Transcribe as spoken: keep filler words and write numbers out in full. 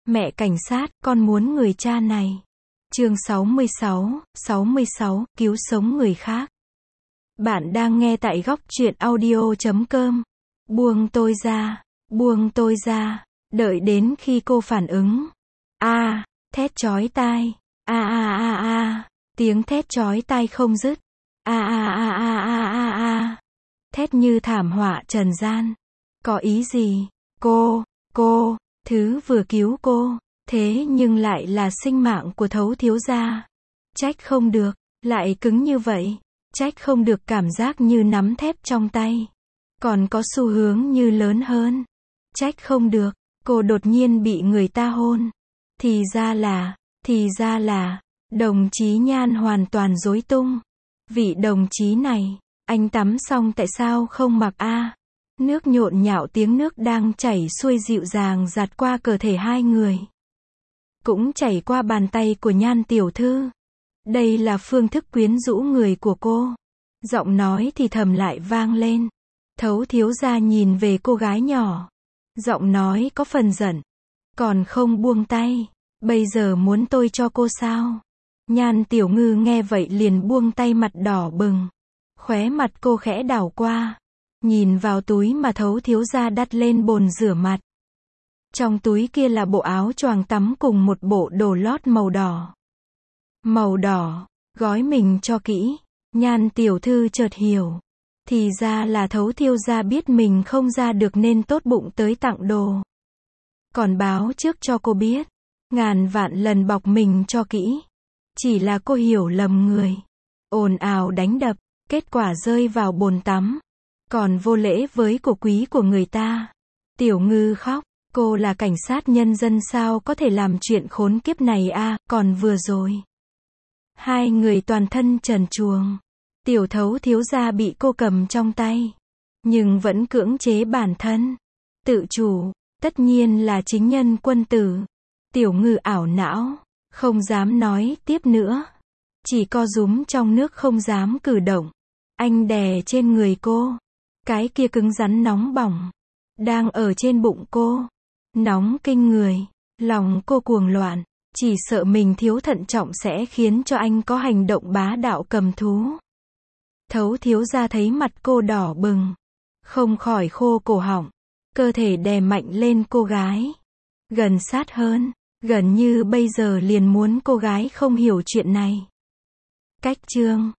Mẹ cảnh sát, con muốn người cha này. Chương sáu mươi sáu, sáu mươi sáu, cứu sống người khác. Bạn đang nghe tại góc truyện audio chấm com. Buông tôi ra, buông tôi ra, đợi đến khi cô phản ứng. A, thét chói tai. A a a a, tiếng thét chói tai không dứt. A a a a a a a. Thét như thảm họa trần gian. Có ý gì? Cô, cô, thứ vừa cứu cô, thế nhưng lại là sinh mạng của Thấu thiếu gia. Trách không được, lại cứng như vậy. Trách không được cảm giác như nắm thép trong tay. Còn có xu hướng như lớn hơn. Trách không được, cô đột nhiên bị người ta hôn. Thì ra là, thì ra là, đồng chí Nhan hoàn toàn rối tung. Vị đồng chí này, anh tắm xong tại sao không mặc a? Nước nhộn nhạo, tiếng nước đang chảy xuôi dịu dàng giạt qua cơ thể hai người. Cũng chảy qua bàn tay của Nhan tiểu thư. Đây là phương thức quyến rũ người của cô. Giọng nói thì thầm lại vang lên. Thấu thiếu gia nhìn về cô gái nhỏ. Giọng nói có phần giận. Còn không buông tay. Bây giờ muốn tôi cho cô sao? Nhan tiểu ngư nghe vậy liền buông tay, mặt đỏ bừng. Khóe mặt cô khẽ đảo qua. Nhìn vào túi mà Thấu thiếu gia đặt lên bồn rửa mặt. Trong túi kia là bộ áo choàng tắm cùng một bộ đồ lót màu đỏ. Màu đỏ, gói mình cho kỹ. Nhan tiểu thư chợt hiểu. Thì ra là Thấu thiếu gia biết mình không ra được nên tốt bụng tới tặng đồ. Còn báo trước cho cô biết. Ngàn vạn lần bọc mình cho kỹ. Chỉ là cô hiểu lầm người. Ồn ào đánh đập, kết quả rơi vào bồn tắm. Còn vô lễ với cổ quý của người ta. Tiểu ngư khóc. Cô là cảnh sát nhân dân sao có thể làm chuyện khốn kiếp này a? À, còn vừa rồi. Hai người toàn thân trần truồng. Tiểu Thấu thiếu gia bị cô cầm trong tay. Nhưng vẫn cưỡng chế bản thân. Tự chủ, tất nhiên là chính nhân quân tử. Tiểu ngư ảo não. Không dám nói tiếp nữa. Chỉ co rúm trong nước không dám cử động. Anh đè trên người cô. Cái kia cứng rắn nóng bỏng. Đang ở trên bụng cô. Nóng kinh người. Lòng cô cuồng loạn. Chỉ sợ mình thiếu thận trọng sẽ khiến cho anh có hành động bá đạo cầm thú. Thấu thiếu gia thấy mặt cô đỏ bừng. Không khỏi khô cổ họng. Cơ thể đè mạnh lên cô gái. Gần sát hơn. Gần như bây giờ liền muốn cô gái không hiểu chuyện này. Cách chương.